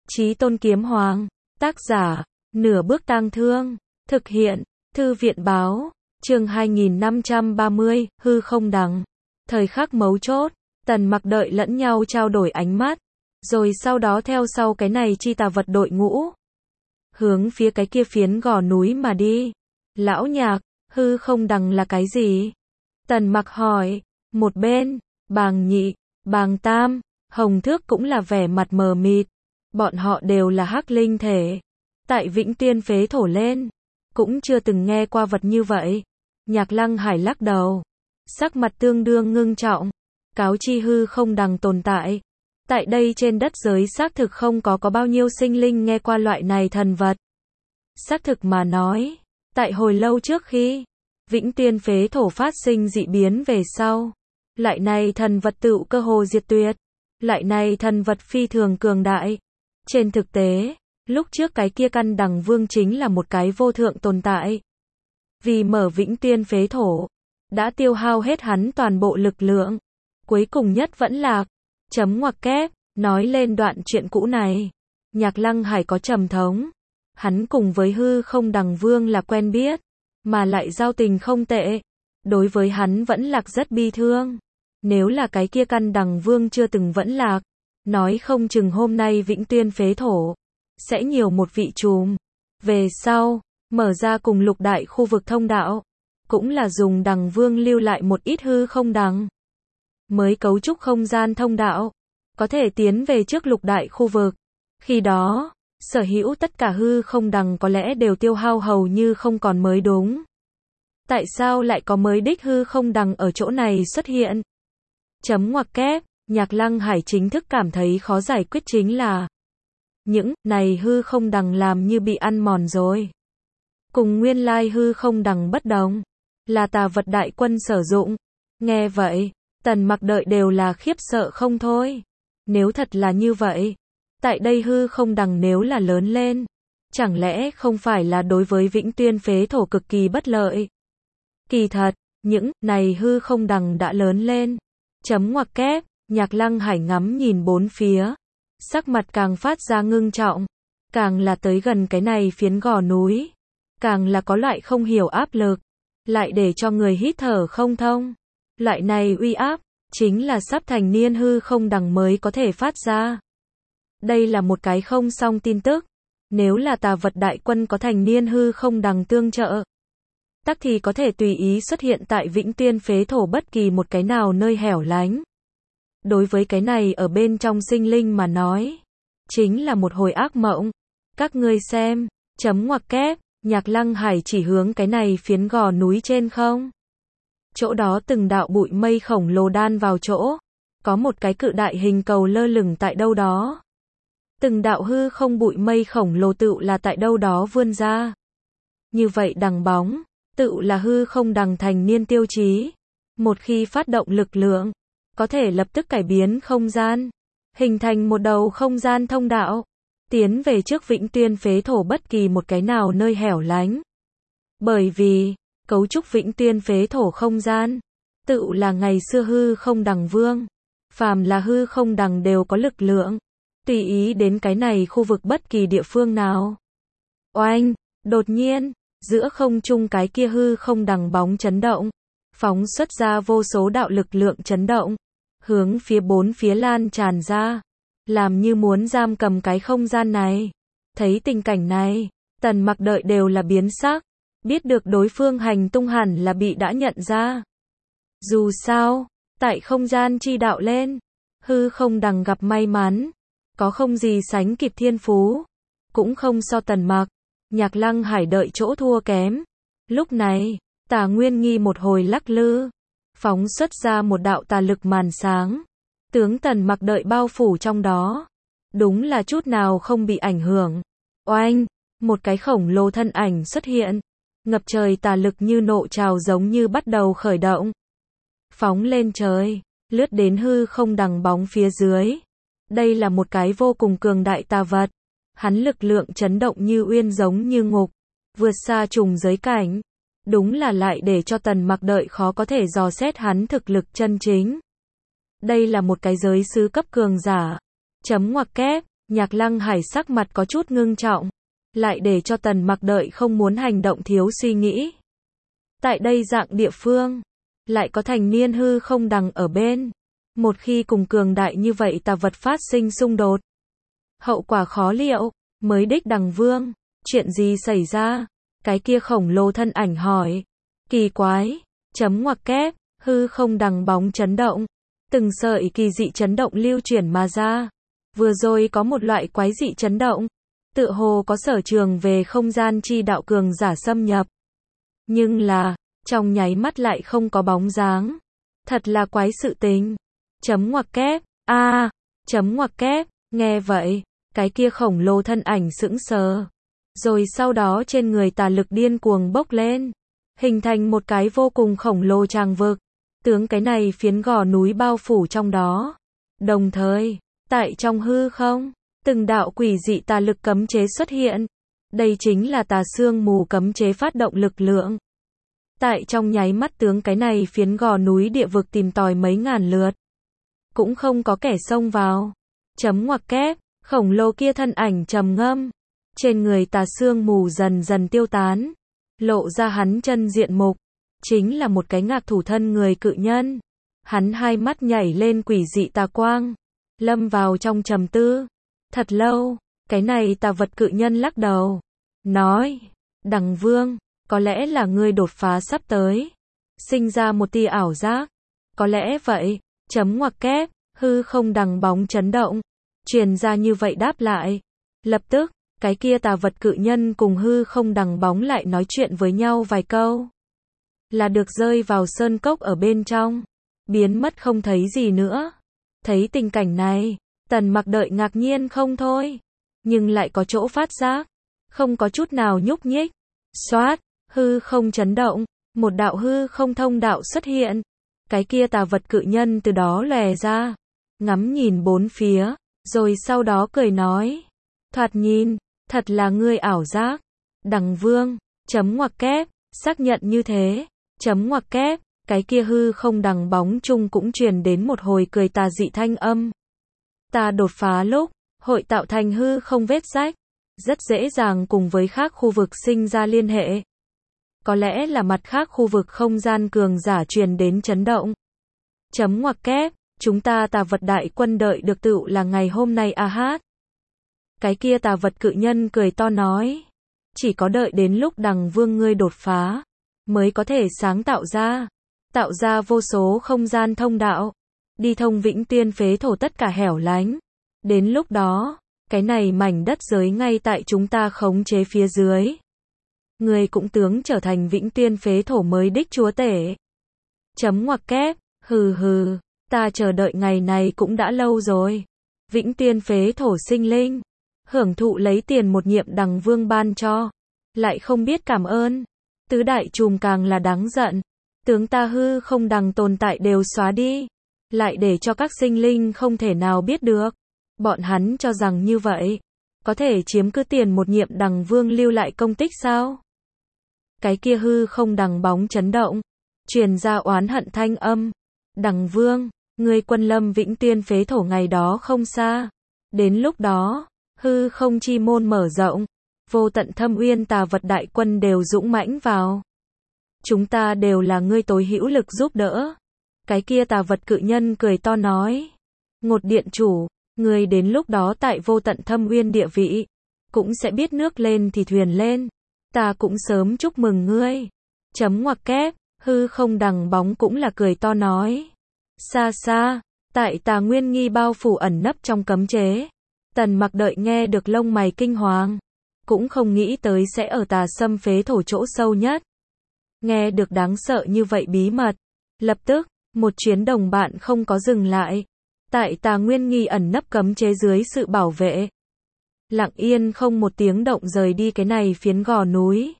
Chí Tôn Kiếm Hoàng. Tác giả, Nửa Bước Tang Thương. Thực hiện, Thư viện báo. Chương 2530, hư không đằng. Thời khắc mấu chốt, Tần Mặc đợi lẫn nhau trao đổi ánh mắt. Rồi sau đó theo sau cái này chi tà vật đội ngũ. Hướng phía cái kia phiến gò núi mà đi. Lão Nhạc, hư không đằng là cái gì? Tần Mặc hỏi. Một bên, Bàng Nhị, Bàng Tam, Hồng Thước cũng là vẻ mặt mờ mịt. Bọn họ đều là hắc linh thể. Tại Vĩnh Tiên phế thổ lên. Cũng chưa từng nghe qua vật như vậy. Nhạc Lăng Hải lắc đầu. Sắc mặt tương đương ngưng trọng. Cáo chi hư không đằng tồn tại. Tại đây trên đất giới xác thực không có bao nhiêu sinh linh nghe qua loại này thần vật. Xác thực mà nói. Tại hồi lâu trước khi Vĩnh Tiên phế thổ phát sinh dị biến về sau. Loại này thần vật tựu cơ hồ diệt tuyệt. Loại này thần vật phi thường cường đại. Trên thực tế, lúc trước cái kia căn đằng vương chính là một cái vô thượng tồn tại. Vì mở Vĩnh Tiên phế thổ, đã tiêu hao hết hắn toàn bộ lực lượng. Cuối cùng nhất vẫn lạc. Chấm ngoặc kép, nói lên đoạn chuyện cũ này. Nhạc Lăng Hải có trầm thống. Hắn cùng với hư không đằng vương là quen biết, mà lại giao tình không tệ. Đối với hắn vẫn lạc rất bi thương. Nếu là cái kia căn đằng vương chưa từng vẫn lạc, nói không chừng hôm nay Vĩnh Tiên phế thổ sẽ nhiều một vị trùm. Về sau, mở ra cùng lục đại khu vực thông đạo, cũng là dùng đằng vương lưu lại một ít hư không đằng. Mới cấu trúc không gian thông đạo, có thể tiến về trước lục đại khu vực. Khi đó, sở hữu tất cả hư không đằng có lẽ đều tiêu hao hầu như không còn mới đúng. Tại sao lại có mới đích hư không đằng ở chỗ này xuất hiện? Chấm ngoặc kép, Nhạc Lăng Hải chính thức cảm thấy khó giải quyết chính là những này hư không đằng làm như bị ăn mòn rồi. Cùng nguyên lai hư không đằng bất đồng, là tà vật đại quân sử dụng. Nghe vậy, Tần Mặc đợi đều là khiếp sợ không thôi. Nếu thật là như vậy, tại đây hư không đằng nếu là lớn lên, chẳng lẽ không phải là đối với Vĩnh Tiên phế thổ cực kỳ bất lợi? Kỳ thật, những này hư không đằng đã lớn lên. Chấm ngoặc kép, Nhạc Lăng Hải ngắm nhìn bốn phía. Sắc mặt càng phát ra ngưng trọng. Càng là tới gần cái này phiến gò núi, càng là có loại không hiểu áp lực. Lại để cho người hít thở không thông. Loại này uy áp, chính là sắp thành niên hư không đằng mới có thể phát ra. Đây là một cái không song tin tức. Nếu là tà vật đại quân có thành niên hư không đằng tương trợ, tắc thì có thể tùy ý xuất hiện tại Vĩnh Tiên phế thổ bất kỳ một cái nào nơi hẻo lánh. Đối với cái này ở bên trong sinh linh mà nói, chính là một hồi ác mộng. Các ngươi xem, chấm ngoặc kép, Nhạc Lăng Hải chỉ hướng cái này phiến gò núi trên không. Chỗ đó từng đạo bụi mây khổng lồ đan vào chỗ. Có một cái cự đại hình cầu lơ lửng tại đâu đó. Từng đạo hư không bụi mây khổng lồ tựu là tại đâu đó vươn ra. Như vậy đằng bóng, tựu là hư không đằng thành niên tiêu chí. Một khi phát động lực lượng, có thể lập tức cải biến không gian, hình thành một đầu không gian thông đạo, tiến về trước Vĩnh Tiên phế thổ bất kỳ một cái nào nơi hẻo lánh. Bởi vì, cấu trúc Vĩnh Tiên phế thổ không gian, tựu là ngày xưa hư không đằng vương. Phàm là hư không đằng đều có lực lượng, tùy ý đến cái này khu vực bất kỳ địa phương nào. Oanh, đột nhiên, giữa không trung cái kia hư không đằng bóng chấn động, phóng xuất ra vô số đạo lực lượng chấn động, hướng phía bốn phía lan tràn ra, làm như muốn giam cầm cái không gian này. Thấy tình cảnh này, Tần Mặc đợi đều là biến sắc, biết được đối phương hành tung hẳn là bị đã nhận ra. Dù sao, tại không gian chi đạo lên, hư không đằng gặp may mắn, có không gì sánh kịp thiên phú, cũng không so Tần Mặc, Nhạc Lăng Hải đợi chỗ thua kém. Lúc này, Tà Nguyên Nghi một hồi lắc lư, phóng xuất ra một đạo tà lực màn sáng, tướng Tần Mặc đợi bao phủ trong đó. Đúng là chút nào không bị ảnh hưởng. Oanh, một cái khổng lồ thân ảnh xuất hiện, ngập trời tà lực như nộ trào giống như bắt đầu khởi động. Phóng lên trời, lướt đến hư không đằng bóng phía dưới. Đây là một cái vô cùng cường đại tà vật. Hắn lực lượng chấn động như uyên giống như ngục, vượt xa trùng giới cảnh. Đúng là lại để cho Tần Mặc đợi khó có thể dò xét hắn thực lực chân chính. Đây là một cái giới sứ cấp cường giả. Chấm ngoặc kép, Nhạc Lăng Hải sắc mặt có chút ngưng trọng, lại để cho Tần Mặc Đợi không muốn hành động thiếu suy nghĩ. Tại đây dạng địa phương, lại có thành niên hư không đằng ở bên. Một khi cùng cường đại như vậy tà vật phát sinh xung đột, hậu quả khó liệu. Mới đích đằng vương, chuyện gì xảy ra? Cái kia khổng lồ thân ảnh hỏi. Kỳ quái, chấm ngoặc kép, hư không đằng bóng chấn động. Từng sợi kỳ dị chấn động lưu chuyển mà ra. Vừa rồi có một loại quái dị chấn động, tựa hồ có sở trường về không gian chi đạo cường giả xâm nhập. Nhưng là, trong nháy mắt lại không có bóng dáng. Thật là quái sự tình. Chấm ngoặc kép, chấm ngoặc kép, nghe vậy, cái kia khổng lồ thân ảnh sững sờ. Rồi sau đó trên người tà lực điên cuồng bốc lên, hình thành một cái vô cùng khổng lồ tràng vực. Tướng cái này phiến gò núi bao phủ trong đó. Đồng thời, tại trong hư không, từng đạo quỷ dị tà lực cấm chế xuất hiện. Đây chính là tà sương mù cấm chế phát động lực lượng. Tại trong nháy mắt tướng cái này phiến gò núi địa vực tìm tòi mấy ngàn lượt. Cũng không có kẻ xông vào. Chấm ngoặc kép, khổng lồ kia thân ảnh trầm ngâm. Trên người tà sương mù dần dần tiêu tán. Lộ ra hắn chân diện mục. Chính là một cái ngạc thủ thân người cự nhân. Hắn hai mắt nhảy lên quỷ dị tà quang. Lâm vào trong trầm tư. Thật lâu, cái này tà vật cự nhân lắc đầu. Nói, đằng vương, có lẽ là ngươi đột phá sắp tới. Sinh ra một tia ảo giác. Có lẽ vậy, chấm ngoặc kép, hư không đằng bóng chấn động. Truyền ra như vậy đáp lại. Lập tức, cái kia tà vật cự nhân cùng hư không đằng bóng lại nói chuyện với nhau vài câu. Là được rơi vào sơn cốc ở bên trong. Biến mất không thấy gì nữa. Thấy tình cảnh này, Tần Mặc Đợi ngạc nhiên không thôi. Nhưng lại có chỗ phát giác. Không có chút nào nhúc nhích. Xoát, hư không chấn động. Một đạo hư không thông đạo xuất hiện. Cái kia tà vật cự nhân từ đó lòe ra. Ngắm nhìn bốn phía. Rồi sau đó cười nói. Thoạt nhìn, thật là ngươi ảo giác. Đằng vương, chấm ngoặc kép, xác nhận như thế. Chấm ngoặc kép, cái kia hư không đằng bóng chung cũng truyền đến một hồi cười tà dị thanh âm. Ta đột phá lúc, hội tạo thành hư không vết rách. Rất dễ dàng cùng với khác khu vực sinh ra liên hệ. Có lẽ là mặt khác khu vực không gian cường giả truyền đến chấn động. Chấm ngoặc kép, chúng ta tà vật đại quân đợi được tựu là ngày hôm nay hát. Cái kia tà vật cự nhân cười to nói. Chỉ có đợi đến lúc đằng vương ngươi đột phá, mới có thể sáng tạo ra vô số không gian thông đạo, đi thông vĩnh tiên phế thổ tất cả hẻo lánh. Đến lúc đó, cái này mảnh đất giới ngay tại chúng ta khống chế phía dưới. Người cũng tướng trở thành vĩnh tiên phế thổ mới đích chúa tể. Chấm ngoặc kép, hừ hừ, ta chờ đợi ngày này cũng đã lâu rồi. Vĩnh tiên phế thổ sinh linh, hưởng thụ lấy tiền một nhiệm đằng vương ban cho, lại không biết cảm ơn. Tứ đại trùm càng là đáng giận. Tướng ta hư không đằng tồn tại đều xóa đi, lại để cho các sinh linh không thể nào biết được. Bọn hắn cho rằng như vậy, có thể chiếm cứ tiền một nhiệm đằng vương lưu lại công tích sao? Cái kia hư không đằng bóng chấn động, truyền ra oán hận thanh âm. Đằng vương, ngươi quân lâm vĩnh tiên phế thổ ngày đó không xa. Đến lúc đó, hư không chi môn mở rộng, vô tận thâm uyên tà vật đại quân đều dũng mãnh vào. Chúng ta đều là ngươi tối hữu lực giúp đỡ. Cái kia tà vật cự nhân cười to nói. Ngột điện chủ, ngươi đến lúc đó tại vô tận thâm uyên địa vị, cũng sẽ biết nước lên thì thuyền lên. Ta cũng sớm chúc mừng ngươi. Chấm ngoặc kép, hư không đằng bóng cũng là cười to nói. Xa xa, tại tà nguyên nghi bao phủ ẩn nấp trong cấm chế. Tần Mặc Đợi nghe được lông mày kinh hoàng. Cũng không nghĩ tới sẽ ở tà xâm phế thổ chỗ sâu nhất. Nghe được đáng sợ như vậy bí mật. Lập tức, một chuyến đồng bạn không có dừng lại. Tại tà nguyên nghi ẩn nấp cấm chế dưới sự bảo vệ. Lặng yên không một tiếng động rời đi cái này phiến gò núi.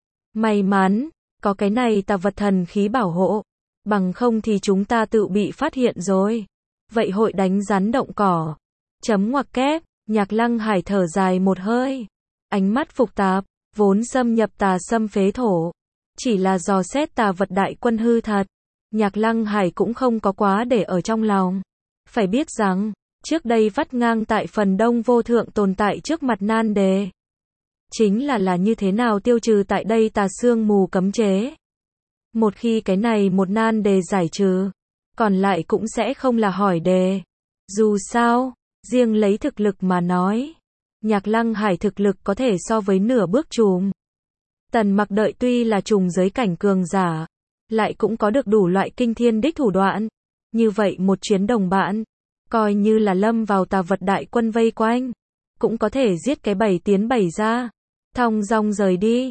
May mắn, có cái này tà vật thần khí bảo hộ. Bằng không thì chúng ta tự bị phát hiện rồi. Vậy hội đánh rắn động cỏ. Chấm ngoặc kép, Nhạc Lăng Hải thở dài một hơi. Ánh mắt phục tạp, vốn xâm nhập tà xâm phế thổ. Chỉ là dò xét tà vật đại quân hư thật. Nhạc Lăng Hải cũng không có quá để ở trong lòng. Phải biết rằng, trước đây vắt ngang tại phần đông vô thượng tồn tại trước mặt nan đề. Chính là như thế nào tiêu trừ tại đây tà sương mù cấm chế. Một khi cái này một nan đề giải trừ, còn lại cũng sẽ không là hỏi đề. Dù sao, riêng lấy thực lực mà nói, Nhạc Lăng Hải thực lực có thể so với nửa bước trùm. Tần Mặc đợi tuy là trùng giới cảnh cường giả, lại cũng có được đủ loại kinh thiên đích thủ đoạn. Như vậy một chuyến đồng bạn, coi như là lâm vào tà vật đại quân vây quanh, cũng có thể giết cái 7 tiến 7 ra, thong dong rời đi.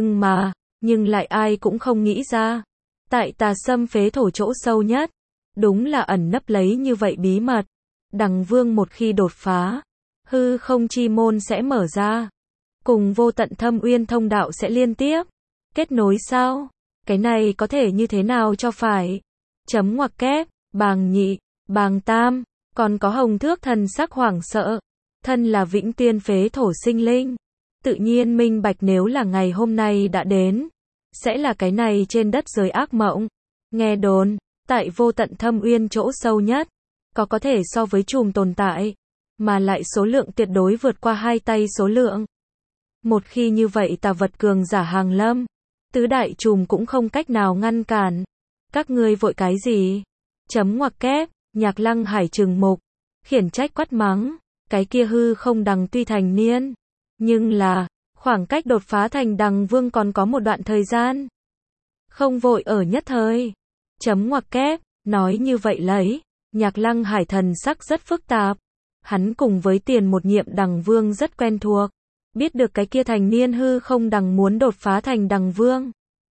Nhưng lại ai cũng không nghĩ ra, tại tà xâm phế thổ chỗ sâu nhất, đúng là ẩn nấp lấy như vậy bí mật. Đằng Vương một khi đột phá, hư không chi môn sẽ mở ra, cùng vô tận thâm uyên thông đạo sẽ liên tiếp kết nối sao? Cái này có thể như thế nào cho phải? Chấm ngoặc kép, bàng nhị, bàng tam, còn có Hồng Thước thần sắc hoảng sợ, thân là vĩnh tiên phế thổ sinh linh, tự nhiên minh bạch nếu là ngày hôm nay đã đến, sẽ là cái này trên đất giới ác mộng. Nghe đồn, tại vô tận thâm uyên chỗ sâu nhất, có thể so với trùm tồn tại, mà lại số lượng tuyệt đối vượt qua 2 tay số lượng. Một khi như vậy tà vật cường giả hàng lâm, tứ đại trùm cũng không cách nào ngăn cản. Các ngươi vội cái gì? Chấm ngoặc kép, Nhạc Lăng Hải trừng mục, khiển trách quát mắng, cái kia hư không đằng tuy thành niên, nhưng là, khoảng cách đột phá thành đằng vương còn có một đoạn thời gian. Không vội ở nhất thời. Chấm ngoặc kép, nói như vậy lấy, Nhạc Lăng Hải thần sắc rất phức tạp. Hắn cùng với tiền một nhiệm đằng vương rất quen thuộc. Biết được cái kia thành niên hư không đằng muốn đột phá thành đằng vương,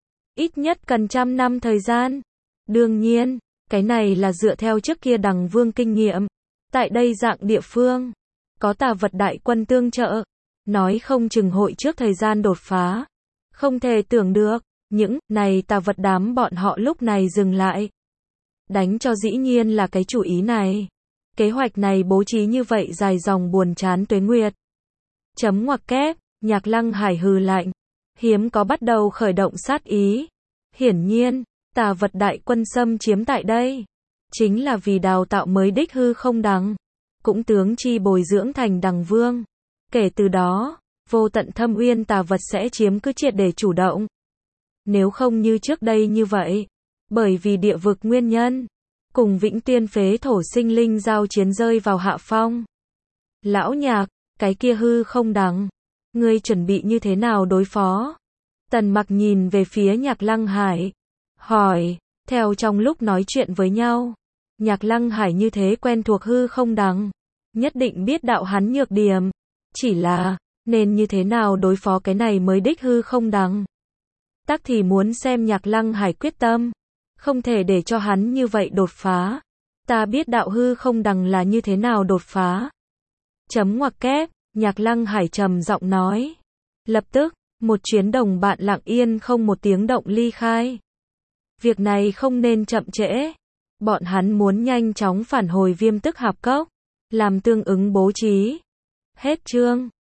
ít nhất cần 100 năm thời gian. Đương nhiên, cái này là dựa theo trước kia đằng vương kinh nghiệm. Tại đây dạng địa phương, có tà vật đại quân tương trợ, nói không chừng hội trước thời gian đột phá. Không thể tưởng được, những này tà vật đám bọn họ lúc này dừng lại. Đánh cho dĩ nhiên là cái chủ ý này. Kế hoạch này bố trí như vậy dài dòng buồn chán tuế nguyệt. Chấm ngoặc kép, Nhạc Lăng Hải hừ lạnh, hiếm có bắt đầu khởi động sát ý. Hiển nhiên, tà vật đại quân xâm chiếm tại đây, chính là vì đào tạo mới đích hư không đằng, cũng tướng chi bồi dưỡng thành đằng vương. Kể từ đó, vô tận thâm uyên tà vật sẽ chiếm cứ triệt để chủ động. Nếu không như trước đây như vậy, bởi vì địa vực nguyên nhân, cùng vĩnh tiên phế thổ sinh linh giao chiến rơi vào hạ phong. Lão Nhạc, cái kia hư không đằng, ngươi chuẩn bị như thế nào đối phó? Tần Mặc nhìn về phía Nhạc Lăng Hải, hỏi, theo trong lúc nói chuyện với nhau, Nhạc Lăng Hải như thế quen thuộc hư không đằng, nhất định biết đạo hắn nhược điểm, chỉ là, nên như thế nào đối phó cái này mới đích hư không đằng. Tắc thì muốn xem Nhạc Lăng Hải quyết tâm, không thể để cho hắn như vậy đột phá. Ta biết đạo hư không đằng là như thế nào đột phá. Chấm ngoặc kép, Nhạc Lăng Hải trầm giọng nói. Lập tức, một chuyến đồng bạn lặng yên không một tiếng động ly khai. Việc này không nên chậm trễ. Bọn hắn muốn nhanh chóng phản hồi Viêm Tức Hạp Cốc, làm tương ứng bố trí. Hết chương.